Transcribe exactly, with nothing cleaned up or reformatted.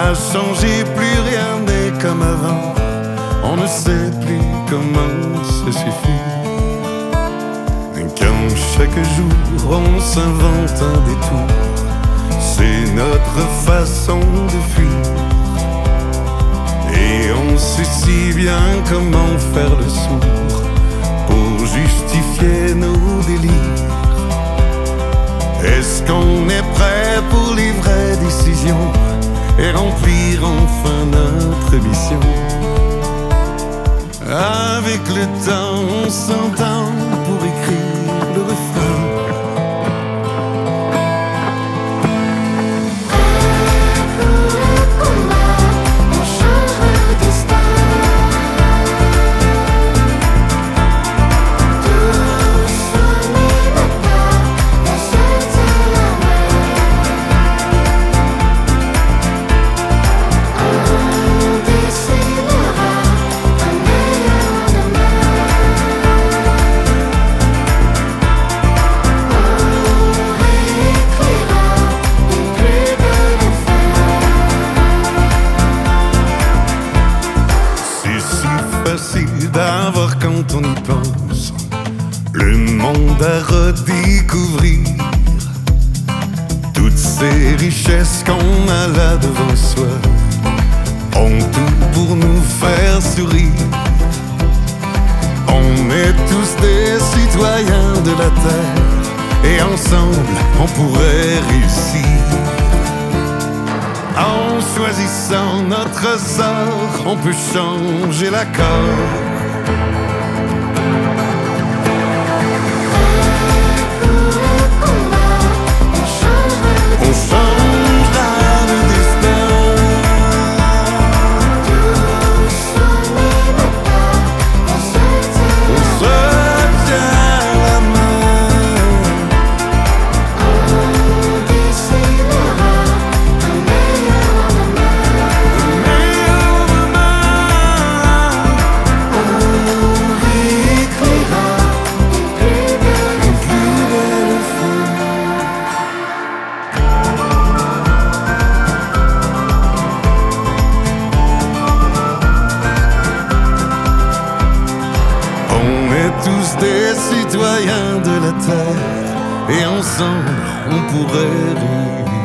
a changé, plus rien n'est comme avant. On ne sait plus comment se suffit. Quand chaque jour on s'invente un détour, c'est notre façon de fuir. Et on sait si bien comment faire le sourd pour justifier nos délires. Est-ce qu'on est prêt pour les vraies décisions et remplir enfin notre mission? Avec le temps, on s'entend pour écrire le refrain. Facile d'avoir quand on y pense le monde à redécouvrir, toutes ces richesses qu'on a là devant soi ont tout pour nous faire sourire. On est tous des citoyens de la terre et ensemble on pourrait réussir. En choisissant notre sort, on peut changer l'accord. On changera le destin. On se tient la main. On décidera un meilleur demain. On réécrira une plus belle, une plus belle fin. On est tous des citoyens de la terre et ensemble on pourrait vivre.